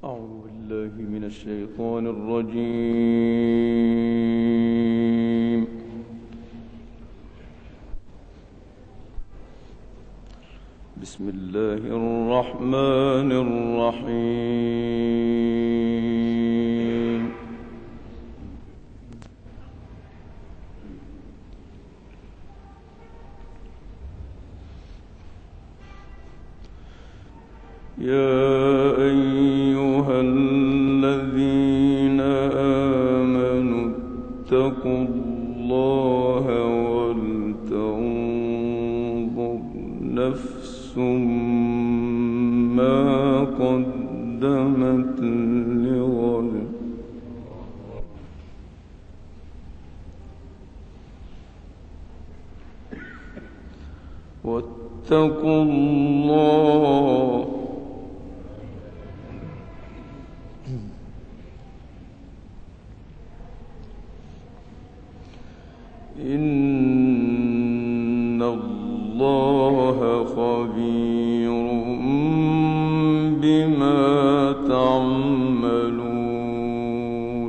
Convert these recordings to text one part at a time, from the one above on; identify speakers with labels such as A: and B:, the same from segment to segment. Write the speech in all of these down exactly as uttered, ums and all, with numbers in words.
A: أعوذ بالله من الشيطان الرجيم. بسم الله الرحمن الرحيم. يا أيها الذين آمنوا اتقوا الله ولتنظر نفس ما قدمت لغد واتقوا الله إن الله خبير بما تعملون.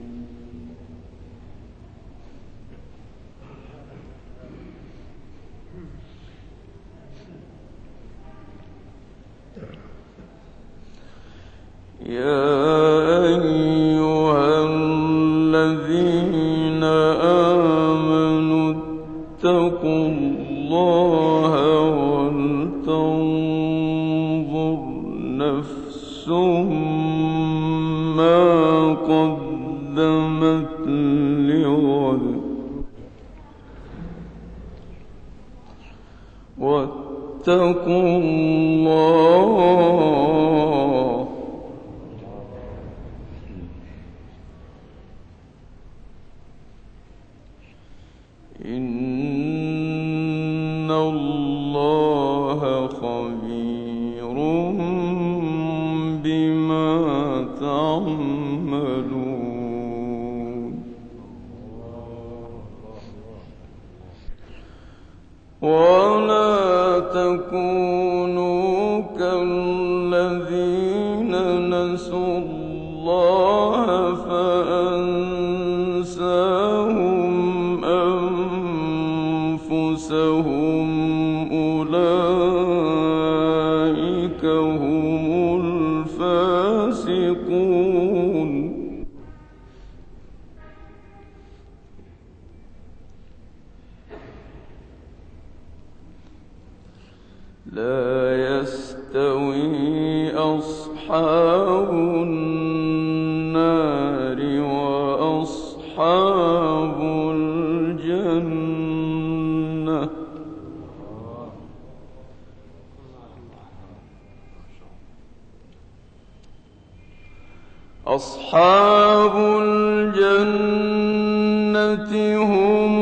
A: يا أيها الذين آمنوا اتقوا الله ولتنظر نفس ما قدمت لغد واتقوا الله إن الله خبير بما تعملون. ولا تكونوا كالذين نسوا الله فأنساهم أنفسهم أولئك هم الفاسقون. لا يستوي أصحاب النار وأصحاب الجنة أصحاب الجنة هم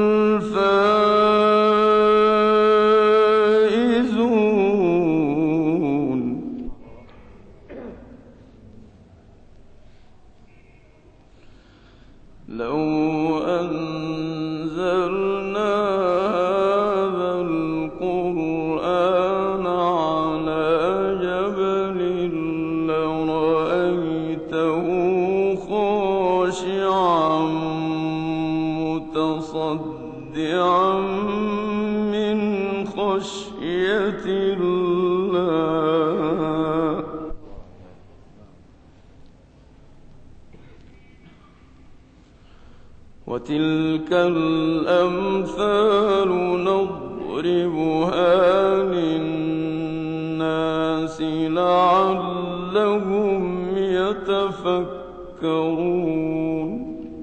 A: الفائزون. لو أنزلنا هذا القرآن على جبل لرأيته خاشعا متصدعا من خشية الله. وتلك الأمثال نضربها للناس لعلهم يتفكرون.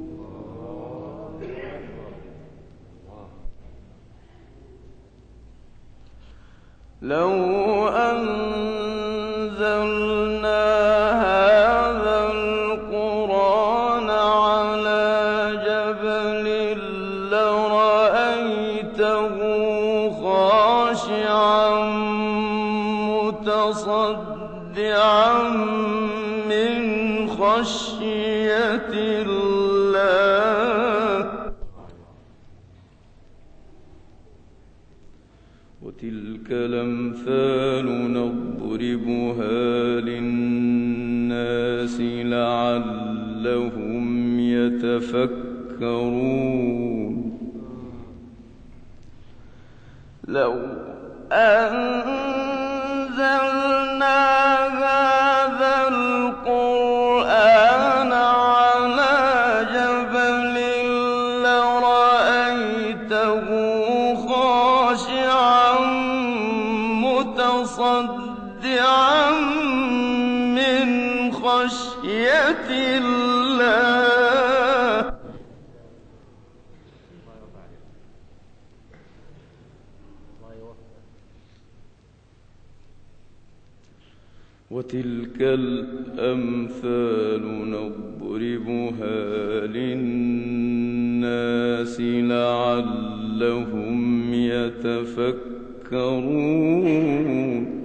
A: لو أنزلنا هذا القرآن على جبل لرأيته خاشعا متصدعا من خشية الله. وتلك الأمثال نضربها للناس للناس لعلهم يتفكرون لو أنزلنا هذا القرآن على جبل لرأيته خاشعا متصدعا من خشية الله وتلك الأمثال نضربها للناس لعلهم يتفكرون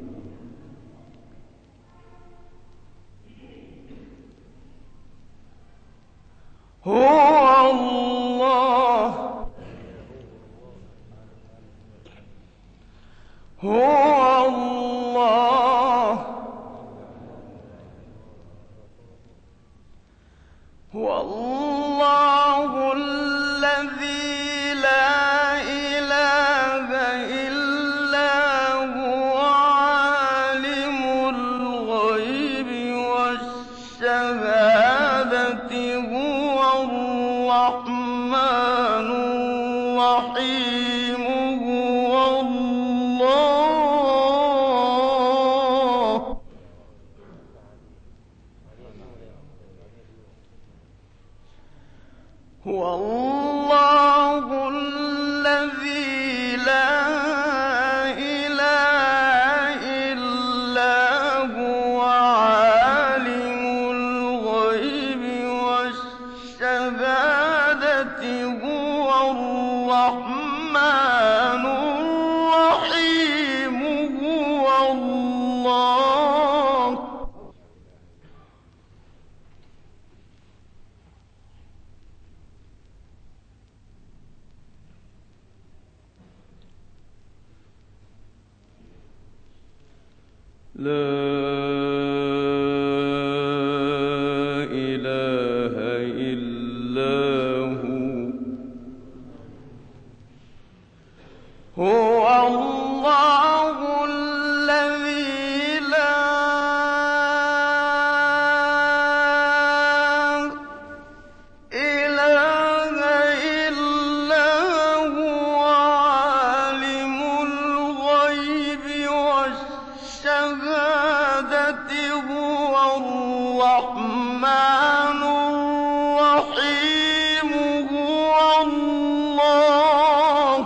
A: هو الله هو الله هو الله الذي لا إله إلا هو عالم الغيب والشهادة هو الرحمن الرحيم هو الله هو الله الذي لا إله إلا هو عالم الغيب والشهادة هو الرحمن الرحيم هو الله لا إله إلا هو هو الله الذي لا إله إلا هو عالم الغيب والشهادة هو الرحمن الرحيم هو الله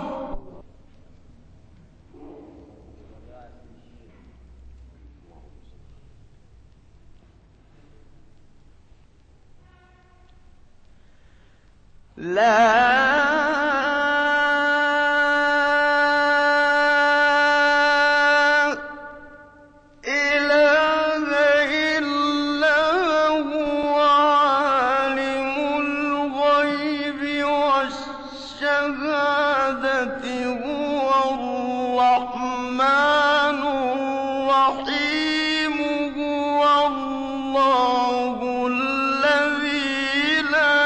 A: لا إله إلا هو عالم الغيب والشهادة هو الرحمن الرحيم هو الله الذي لا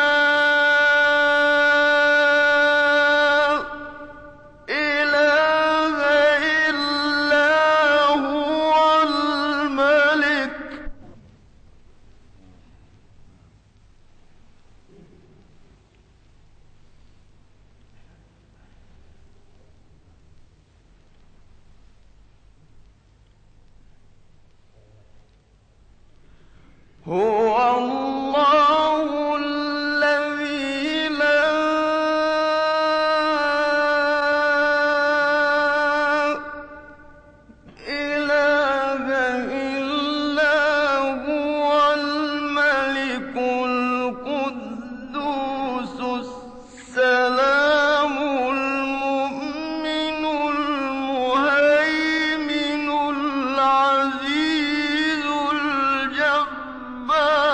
A: إله إلا هو الملك هو الله الذي لا إله إلا هو الملك القدوس السلام المؤمن المهيمن العزيز الجبار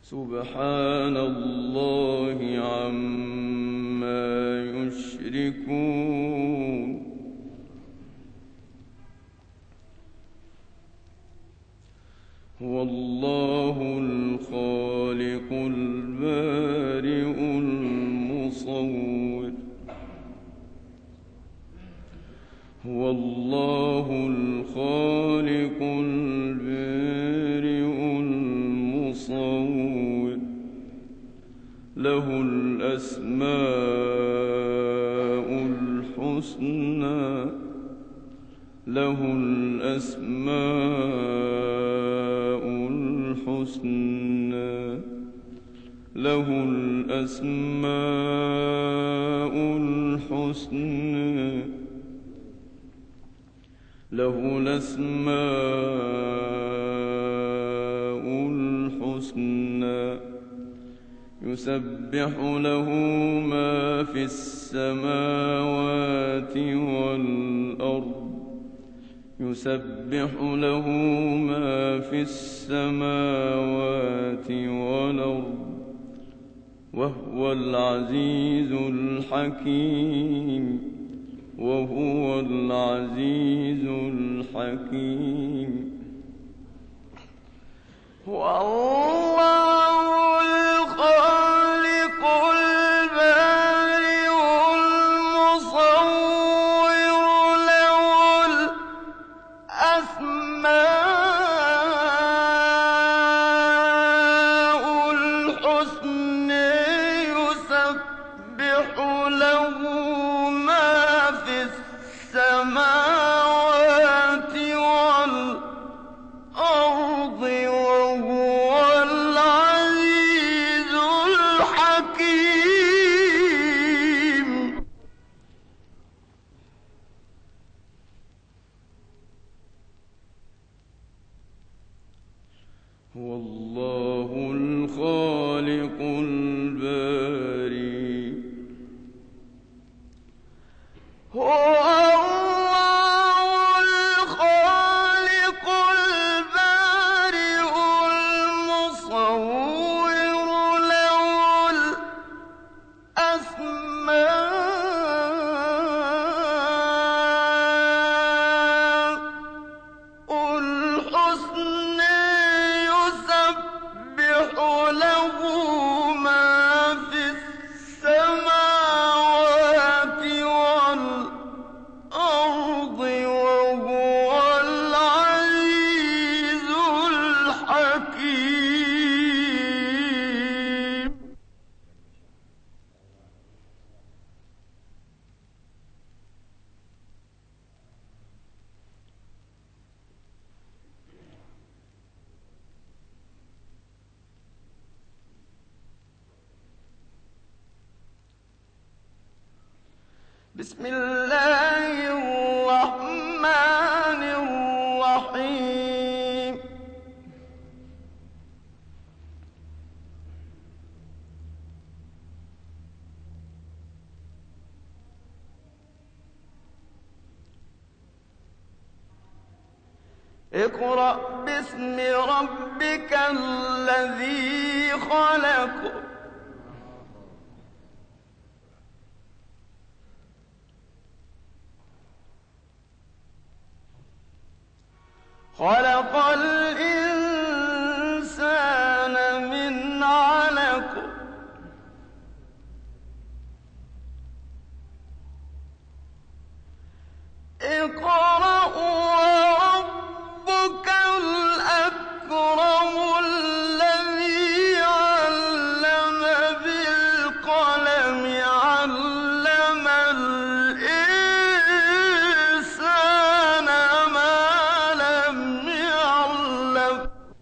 A: سبحان الله عما يشركون هو الله الخالق البارئ المصور هو الله الخالق البارئ المصور له الأسماء الحسنى له الأسماء الحسنى له الأسماء الحسنى له الأسماء الحسنى يسبح له ما في السماوات والأرض يسبح له ما في السماوات والأرض وهو العزيز الحكيم وهو العزيز الحكيم والله الخالق البارئ المصور له الأسماء الحسنى يسبح له ما في السماوات والأرض وهو العزيز الحكيم هو الله الخالق البارئ هو الله الخالق البارئ المصور له الأسماء الحسنى يسبح له ما في السماوات والأرض وهو العزيز الحكيم بسم الله الرحمن الرحيم اقرأ باسم ربك الذي خلق خلق الإنسان من علق اقرأ وربك الأكرم الذي علم بالقلم علم الإنسان ما لم يعلم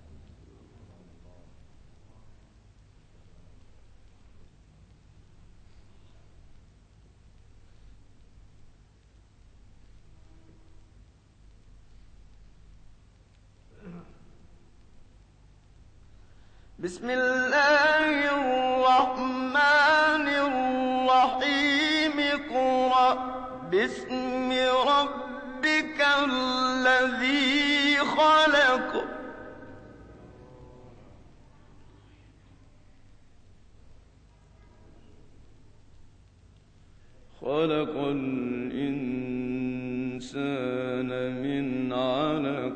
A: بسم الله الرحمن الرحيم اقرأ باسم ربك الذي خلق خلق الإنسان من علق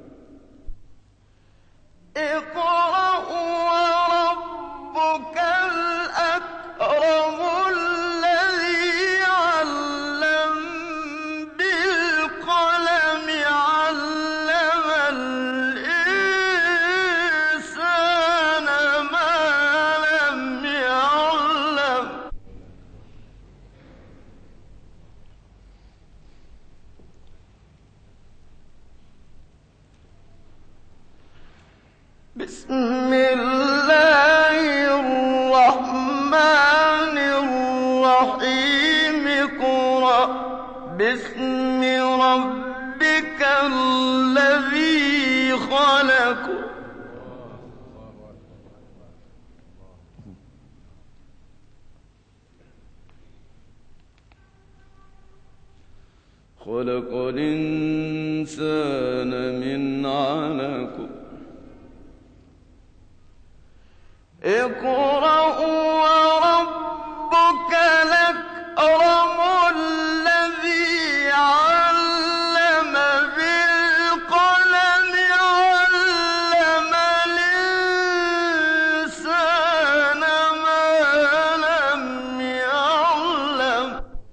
A: اقرأ وربك الأكرم الذي علم بالقلم علم الإنسان ما لم يعلم بسم الله الرحمن الرحيم اقرأ باسم ربك الذي خلق خلق الإنسان من علق اقرأ وربك الأكرم الذي علم بالقلم علم الإنسان ما لم يعلم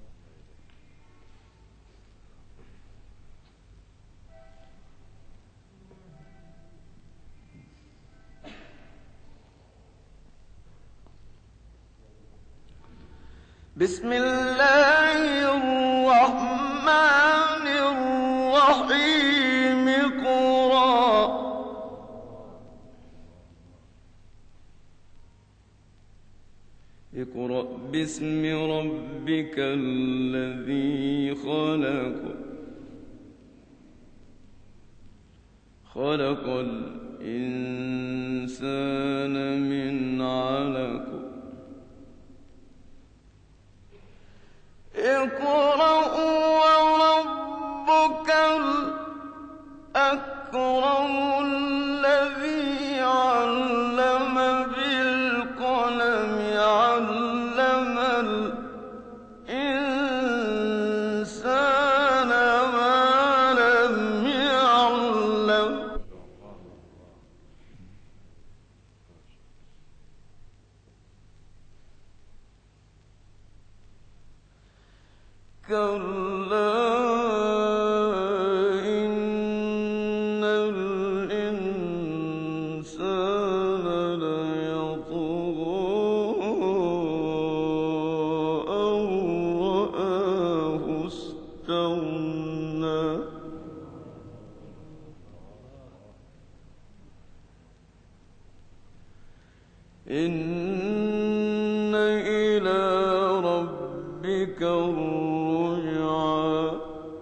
A: بسم الله الرحمن الرحيم اقرأ اقرأ باسم ربك الذي خلق خلق الإنسان من علق اقرأ وربك الأكرم الذي علم بالقلم علم الإنسان ما لم يعلم كلا إن الإنسان ليطغى أن رآه استغنى إن إلى ربك الرجعى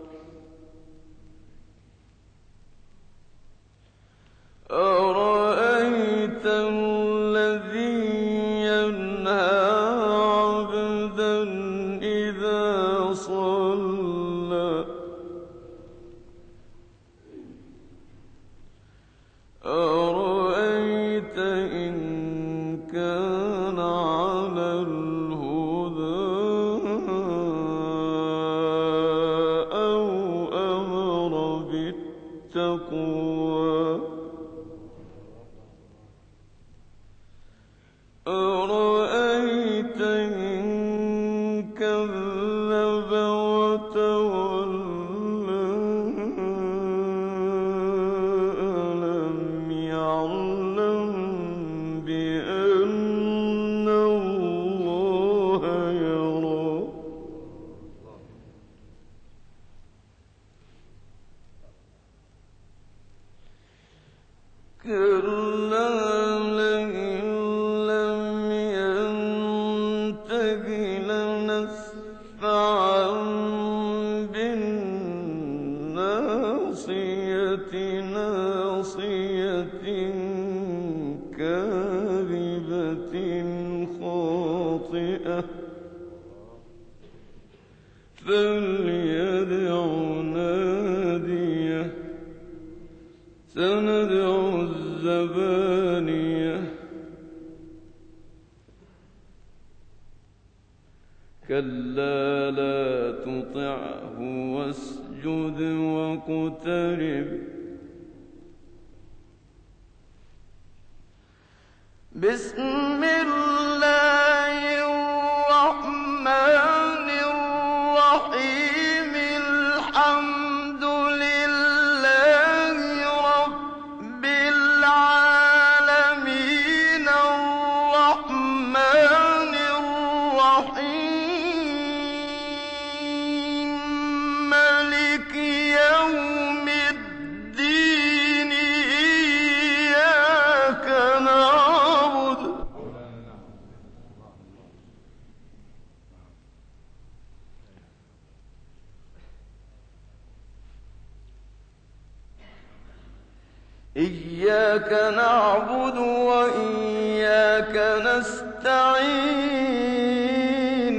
A: أرأيت الذي ينهى عبدا إذا صلى أرأيت إن كان على الهدى أو أمر بالتقوى أرأيت إن كذب وتولى ألم يعلم بأن الله يرى كلا لئن لم ينته لنسفعا بالناصية ناصية كاذبة خاطئة فليدع ناديه سندع الزبانية كلا لا تطعه واسجد واقترب بسم الله الرحمن الرحيم الحمد لله رب العالمين الرحمن الرحيم مالك يوم الدين إياك نعبد إياك نعبد وإياك نستعين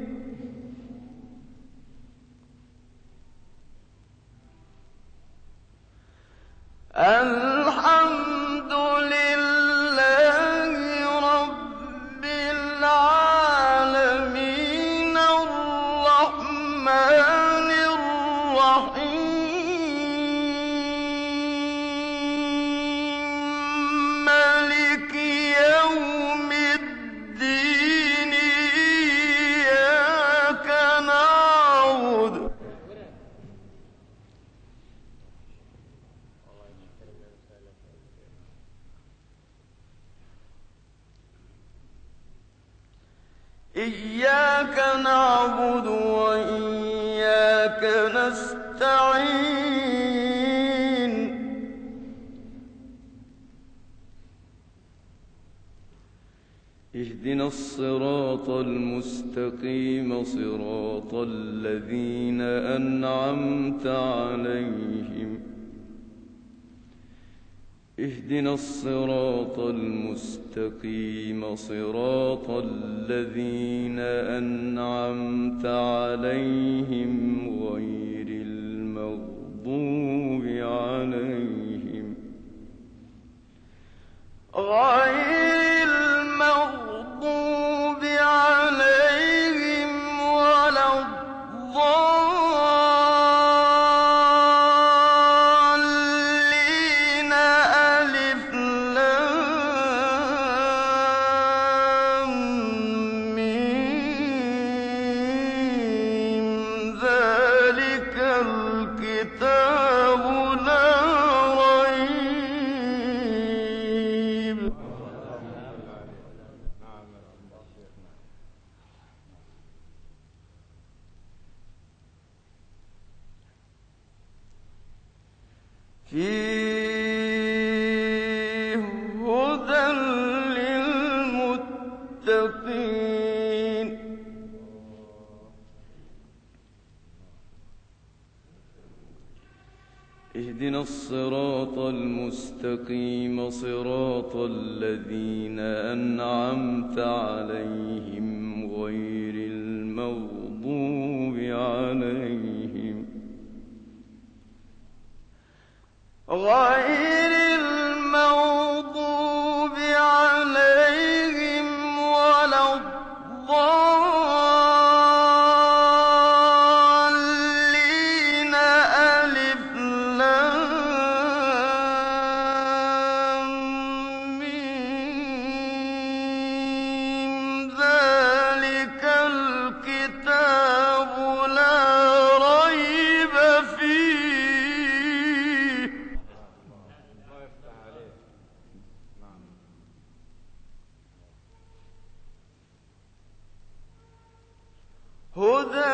A: الحمد لله رب العالمين الرحمن الرحيم مالك يوم الدين إياك نعبد إياك نعبد وإياك نستعين اهدنا الصراط المستقيم صراط الذين أنعمت عليهم اهدنا الصراط المستقيم صراط الذين أنعمت عليهم غير المغضوب عليهم غير المغضوب عليهم ولا الضالين ألف لام ميم ذلك الكتاب لا ريب فيه هدى للمتقين اهدنا الصراط المستقيم صراط الذين أنعمت عليهم غير المغضوب عليهم غير المغضوب عليهم ولا الضالين ألف لام ميم ذلك الكتاب لا ريب فيه هدى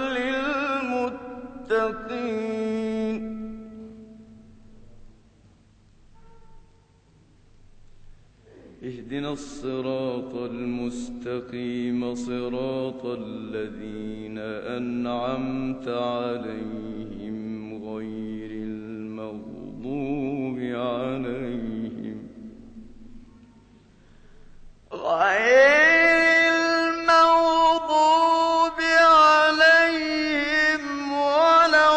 A: للمتقين اهدنا الصراط المستقيم صراط الذين أنعمت عليهم غير المغضوب عليهم غير المغضوب عليهم ولا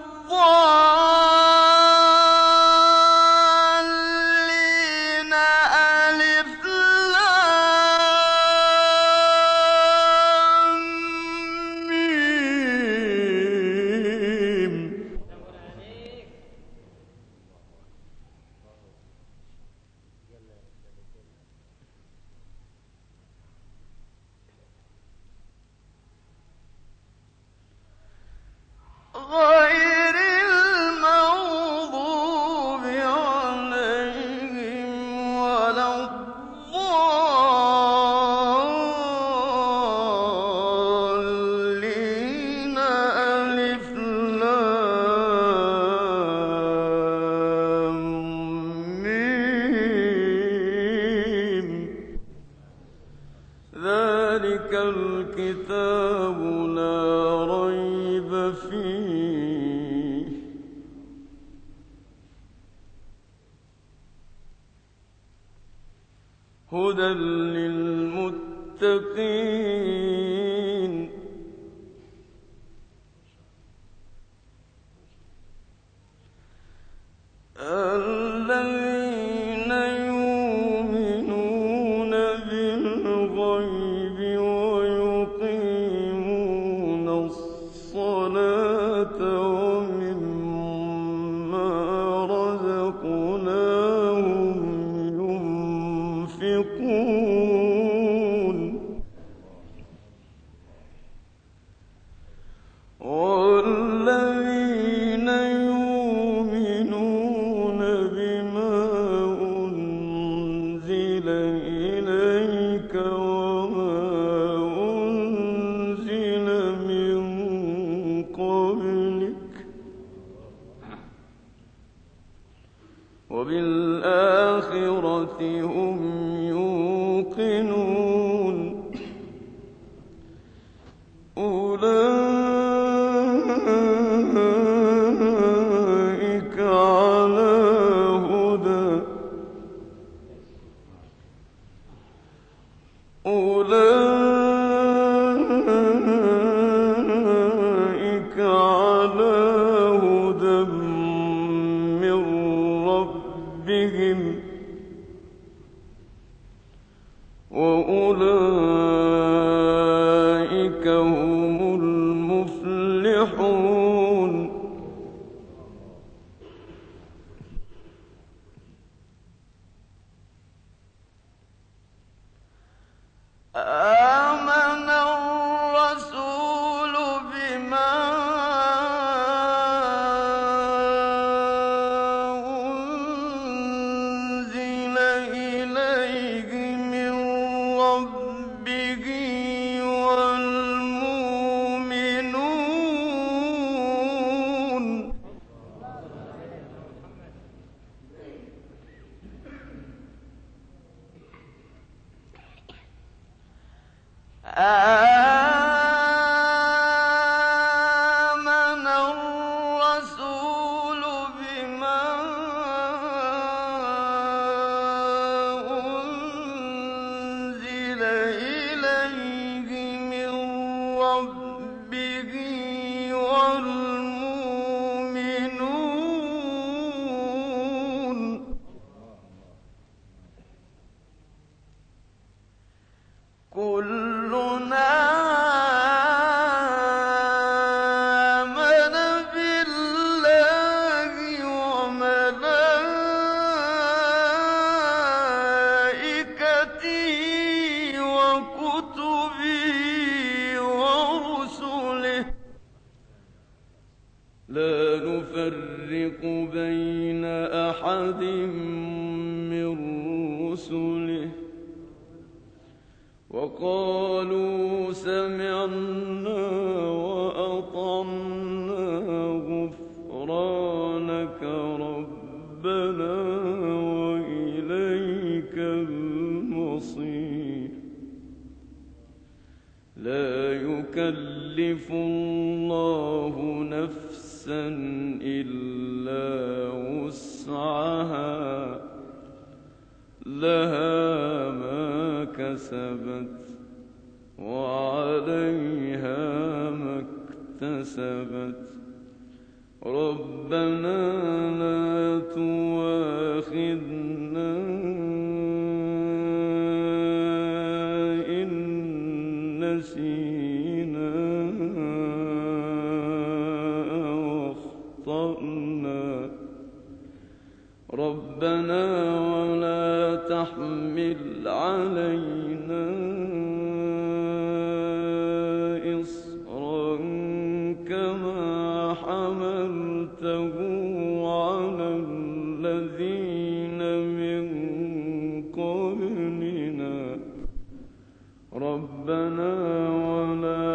A: الضالين ألف لام هدى للمتقين الذين يؤمنون بالغيب ويقيمون الصلاة ومما رزقناهم ينفقون والذين يؤمنون بما أنزل إليك وما أنزل من قبلك وبالآخرة هم يوقنون أولئك على هدى أولئك على هدى من ربهم وأولئك هم المفلحون آمن الرسول بما أنزل إليه من ربه والمؤمنون آمن الرسول بما أنزل إليه من ربه والمؤمنون كلنا آمن بالله وملائكته وكتبه ورسله لا نفرق بين أحد من رسله وقالوا سمعنا وأطعنا غفرانك ربنا وإليك المصير لا يكلف الله نفسا إلا وسعها لها ما كسبت وعليها ما اكتسبت ربنا لا تؤاخذنا إن نسينا أو أخطأنا ربنا ولا تحمل علينا إصرا كما حملته على الذين من قبلنا ربنا ولا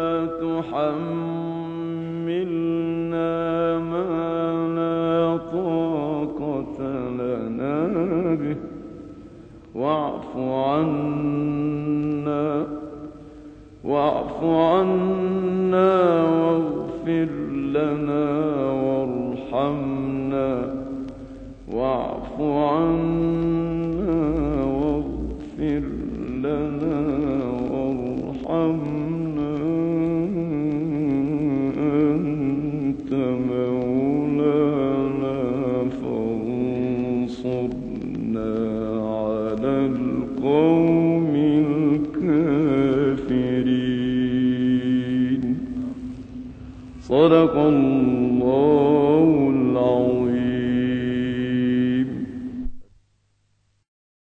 A: تحملنا ما لا طاقة لنا به واعف عنا واعف عنا واغفر لنا وارحمنا واعف عنا واغفر القوم الكافرين. صدق الله العظيم.